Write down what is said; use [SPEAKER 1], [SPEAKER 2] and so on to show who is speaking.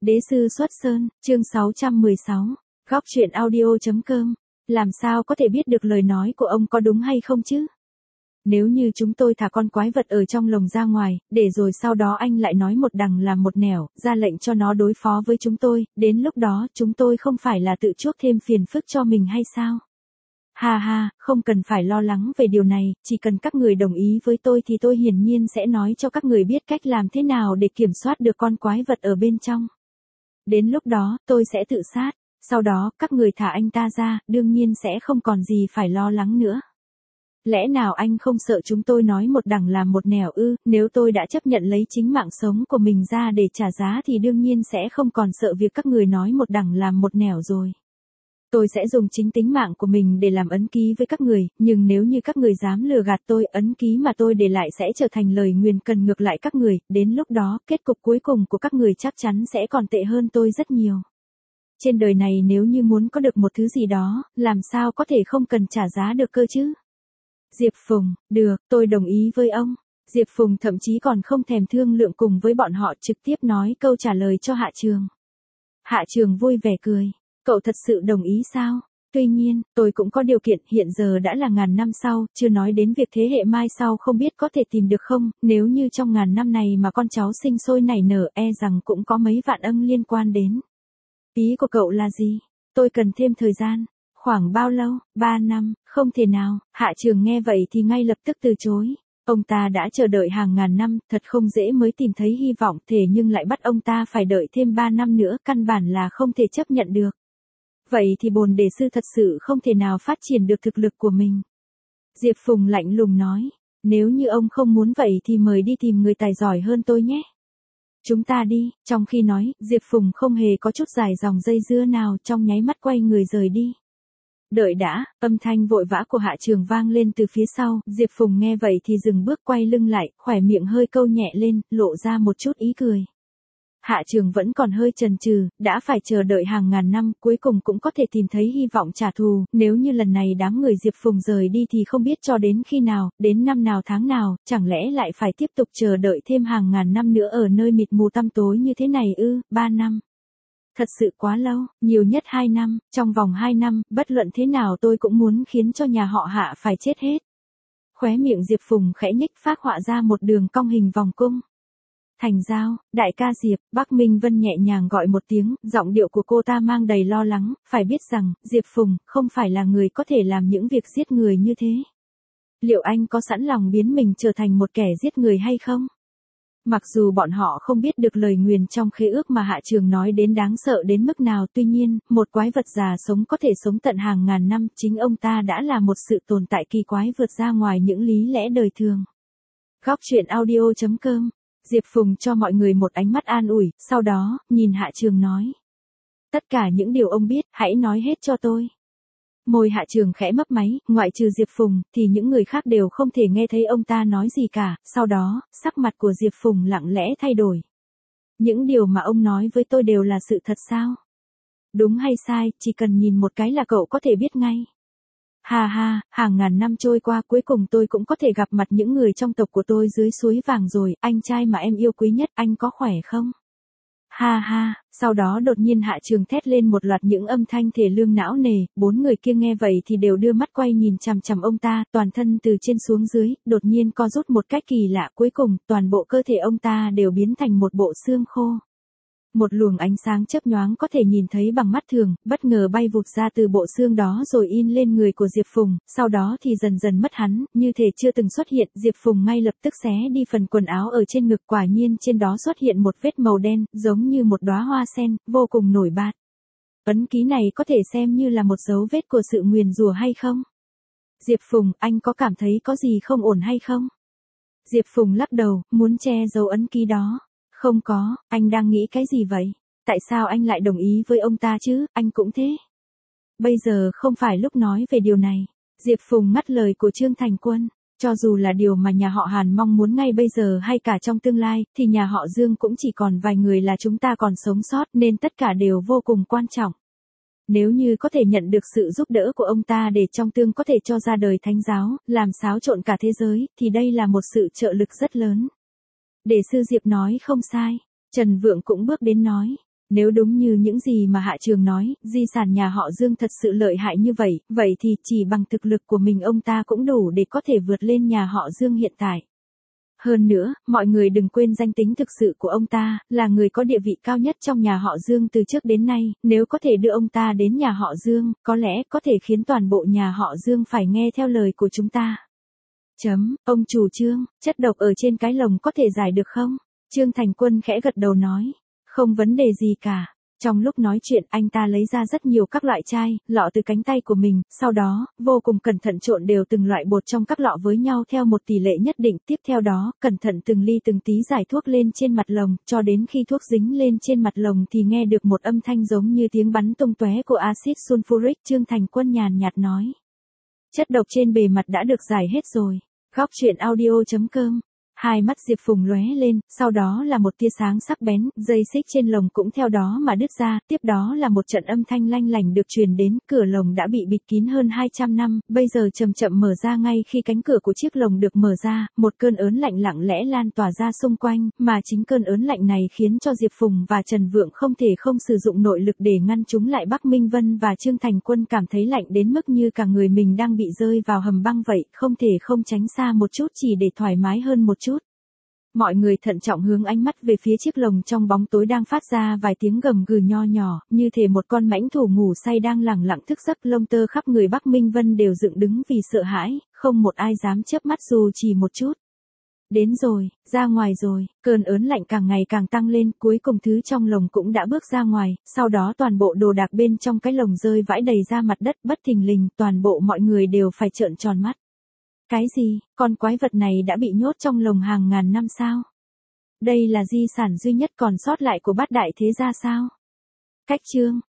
[SPEAKER 1] Đế sư xuất sơn, chương 616, góc truyện audio.com. Làm sao có thể biết được lời nói của ông có đúng hay không chứ? Nếu như chúng tôi thả con quái vật ở trong lồng ra ngoài, để rồi sau đó anh lại nói một đằng làm một nẻo, ra lệnh cho nó đối phó với chúng tôi, đến lúc đó chúng tôi không phải là tự chuốc thêm phiền phức cho mình hay sao? Ha ha, không cần phải lo lắng về điều này, chỉ cần các người đồng ý với tôi thì tôi hiển nhiên sẽ nói cho các người biết cách làm thế nào để kiểm soát được con quái vật ở bên trong. Đến lúc đó, tôi sẽ tự sát, sau đó các người thả anh ta ra, đương nhiên sẽ không còn gì phải lo lắng nữa. Lẽ nào anh không sợ chúng tôi nói một đằng làm một nẻo ư? Nếu tôi đã chấp nhận lấy chính mạng sống của mình ra để trả giá thì đương nhiên sẽ không còn sợ việc các người nói một đằng làm một nẻo rồi. Tôi sẽ dùng chính tính mạng của mình để làm ấn ký với các người, nhưng nếu như các người dám lừa gạt tôi, ấn ký mà tôi để lại sẽ trở thành lời nguyền cần ngược lại các người, đến lúc đó, kết cục cuối cùng của các người chắc chắn sẽ còn tệ hơn tôi rất nhiều. Trên đời này nếu như muốn có được một thứ gì đó, làm sao có thể không cần trả giá được cơ chứ? Diệp Phùng, được, tôi đồng ý với ông. Diệp Phùng thậm chí còn không thèm thương lượng cùng với bọn họ, trực tiếp nói câu trả lời cho Hạ Trường. Hạ Trường vui vẻ cười. Cậu thật sự đồng ý sao? Tuy nhiên, tôi cũng có điều kiện, hiện giờ đã là ngàn năm sau, chưa nói đến việc thế hệ mai sau không biết có thể tìm được không, nếu như trong ngàn năm này mà con cháu sinh sôi nảy nở e rằng cũng có mấy vạn âm liên quan đến. Ý của cậu là gì? Tôi cần thêm thời gian. Khoảng bao lâu? 3 năm, không thể nào. Hạ Trường nghe vậy thì ngay lập tức từ chối. Ông ta đã chờ đợi hàng ngàn năm, thật không dễ mới tìm thấy hy vọng, thế nhưng lại bắt ông ta phải đợi thêm 3 năm nữa, căn bản là không thể chấp nhận được. Vậy thì bồn đề sư thật sự không thể nào phát triển được thực lực của mình. Diệp Phùng lạnh lùng nói, nếu như ông không muốn vậy thì mời đi tìm người tài giỏi hơn tôi nhé. Chúng ta đi, trong khi nói, Diệp Phùng không hề có chút dài dòng dây dưa nào, trong nháy mắt quay người rời đi. Đợi đã, âm thanh vội vã của Hạ Trường vang lên từ phía sau, Diệp Phùng nghe vậy thì dừng bước quay lưng lại, khỏe miệng hơi câu nhẹ lên, lộ ra một chút ý cười. Hạ Trường vẫn còn hơi chần chừ, đã phải chờ đợi hàng ngàn năm, cuối cùng cũng có thể tìm thấy hy vọng trả thù, nếu như lần này đám người Diệp Phùng rời đi thì không biết cho đến khi nào, đến năm nào tháng nào, chẳng lẽ lại phải tiếp tục chờ đợi thêm hàng ngàn năm nữa ở nơi mịt mù tăm tối như thế này ư? 3 năm. Thật sự quá lâu, nhiều nhất 2 năm, trong vòng 2 năm, bất luận thế nào tôi cũng muốn khiến cho nhà họ Hạ phải chết hết. Khóe miệng Diệp Phùng khẽ nhếch, phác họa ra một đường cong hình vòng cung. Thành Giao, đại ca Diệp, Bắc Minh Vân nhẹ nhàng gọi một tiếng, giọng điệu của cô ta mang đầy lo lắng, phải biết rằng, Diệp Phùng, không phải là người có thể làm những việc giết người như thế. Liệu anh có sẵn lòng biến mình trở thành một kẻ giết người hay không? Mặc dù bọn họ không biết được lời nguyền trong khế ước mà Hạ Trường nói đến đáng sợ đến mức nào, tuy nhiên, một quái vật già sống có thể sống tận hàng ngàn năm, chính ông ta đã là một sự tồn tại kỳ quái vượt ra ngoài những lý lẽ đời thường. Góc truyện audio.com. Diệp Phùng cho mọi người một ánh mắt an ủi, sau đó, nhìn Hạ Trường nói. Tất cả những điều ông biết, hãy nói hết cho tôi. Môi Hạ Trường khẽ mấp máy, ngoại trừ Diệp Phùng, thì những người khác đều không thể nghe thấy ông ta nói gì cả, sau đó, sắc mặt của Diệp Phùng lặng lẽ thay đổi. Những điều mà ông nói với tôi đều là sự thật sao? Đúng hay sai, chỉ cần nhìn một cái là cậu có thể biết ngay. Ha ha, hàng ngàn năm trôi qua cuối cùng tôi cũng có thể gặp mặt những người trong tộc của tôi dưới suối vàng rồi, anh trai mà em yêu quý nhất, anh có khỏe không? Ha ha, sau đó đột nhiên Hạ Trường thét lên một loạt những âm thanh thể lương não nề, 4 người kia nghe vậy thì đều đưa mắt quay nhìn chằm chằm ông ta, toàn thân từ trên xuống dưới, đột nhiên co rút một cách kỳ lạ, cuối cùng, toàn bộ cơ thể ông ta đều biến thành một bộ xương khô. Một luồng ánh sáng chớp nhoáng có thể nhìn thấy bằng mắt thường, bất ngờ bay vụt ra từ bộ xương đó rồi in lên người của Diệp Phùng, sau đó thì dần dần mất hắn, như thể chưa từng xuất hiện, Diệp Phùng ngay lập tức xé đi phần quần áo ở trên ngực, quả nhiên trên đó xuất hiện một vết màu đen, giống như một đóa hoa sen, vô cùng nổi bật. Ấn ký này có thể xem như là một dấu vết của sự nguyền rủa hay không? Diệp Phùng, anh có cảm thấy có gì không ổn hay không? Diệp Phùng lắc đầu, muốn che giấu ấn ký đó. Không có, anh đang nghĩ cái gì vậy? Tại sao anh lại đồng ý với ông ta chứ, anh cũng thế. Bây giờ không phải lúc nói về điều này. Diệp Phùng ngắt lời của Trương Thành Quân. Cho dù là điều mà nhà họ Hàn mong muốn ngay bây giờ hay cả trong tương lai, thì nhà họ Dương cũng chỉ còn vài người là chúng ta còn sống sót, nên tất cả đều vô cùng quan trọng. Nếu như có thể nhận được sự giúp đỡ của ông ta để trong tương có thể cho ra đời thánh giáo, làm xáo trộn cả thế giới, thì đây là một sự trợ lực rất lớn. Đề sư Diệp nói không sai. Trần Vượng cũng bước đến nói. Nếu đúng như những gì mà Hạ Trường nói, di sản nhà họ Dương thật sự lợi hại như vậy, vậy thì chỉ bằng thực lực của mình ông ta cũng đủ để có thể vượt lên nhà họ Dương hiện tại. Hơn nữa, mọi người đừng quên danh tính thực sự của ông ta, là người có địa vị cao nhất trong nhà họ Dương từ trước đến nay, nếu có thể đưa ông ta đến nhà họ Dương, có lẽ có thể khiến toàn bộ nhà họ Dương phải nghe theo lời của chúng ta. Ông chủ Trương, chất độc ở trên cái lồng có thể giải được không? Trương Thành Quân khẽ gật đầu nói, không vấn đề gì cả. Trong lúc nói chuyện anh ta lấy ra rất nhiều các loại chai, lọ từ cánh tay của mình, sau đó, vô cùng cẩn thận trộn đều từng loại bột trong các lọ với nhau theo một tỷ lệ nhất định. Tiếp theo đó, cẩn thận từng ly từng tí giải thuốc lên trên mặt lồng, cho đến khi thuốc dính lên trên mặt lồng thì nghe được một âm thanh giống như tiếng bắn tung tóe của axit sulfuric. Trương Thành Quân nhàn nhạt nói, chất độc trên bề mặt đã được giải hết rồi. Góc truyện audio.com. Hai mắt Diệp Phùng lóe lên, sau đó là một tia sáng sắc bén, dây xích trên lồng cũng theo đó mà đứt ra, tiếp đó là một trận âm thanh lanh lảnh được truyền đến, cửa lồng đã bị bịt kín hơn 200 năm, bây giờ chậm chậm mở ra. Ngay khi cánh cửa của chiếc lồng được mở ra, một cơn ớn lạnh lặng lẽ lan tỏa ra xung quanh, mà chính cơn ớn lạnh này khiến cho Diệp Phùng và Trần Vượng không thể không sử dụng nội lực để ngăn chúng lại. Bắc Minh Vân và Trương Thành Quân cảm thấy lạnh đến mức như cả người mình đang bị rơi vào hầm băng vậy, không thể không tránh xa một chút chỉ để thoải mái hơn một chút. Mọi người thận trọng hướng ánh mắt về phía chiếc lồng trong bóng tối đang phát ra vài tiếng gầm gừ nho nhỏ, như thể một con mãnh thủ ngủ say đang lẳng lặng thức giấc. Lông tơ khắp người Bắc Minh Vân đều dựng đứng vì sợ hãi, không một ai dám chớp mắt dù chỉ một chút. Đến rồi, ra ngoài rồi, cơn ớn lạnh càng ngày càng tăng lên, cuối cùng thứ trong lồng cũng đã bước ra ngoài, sau đó toàn bộ đồ đạc bên trong cái lồng rơi vãi đầy ra mặt đất. Bất thình lình, toàn bộ mọi người đều phải trợn tròn mắt. Cái gì, con quái vật này đã bị nhốt trong lồng hàng ngàn năm sao? Đây là di sản duy nhất còn sót lại của Bát Đại Thế Gia sao? Cách chương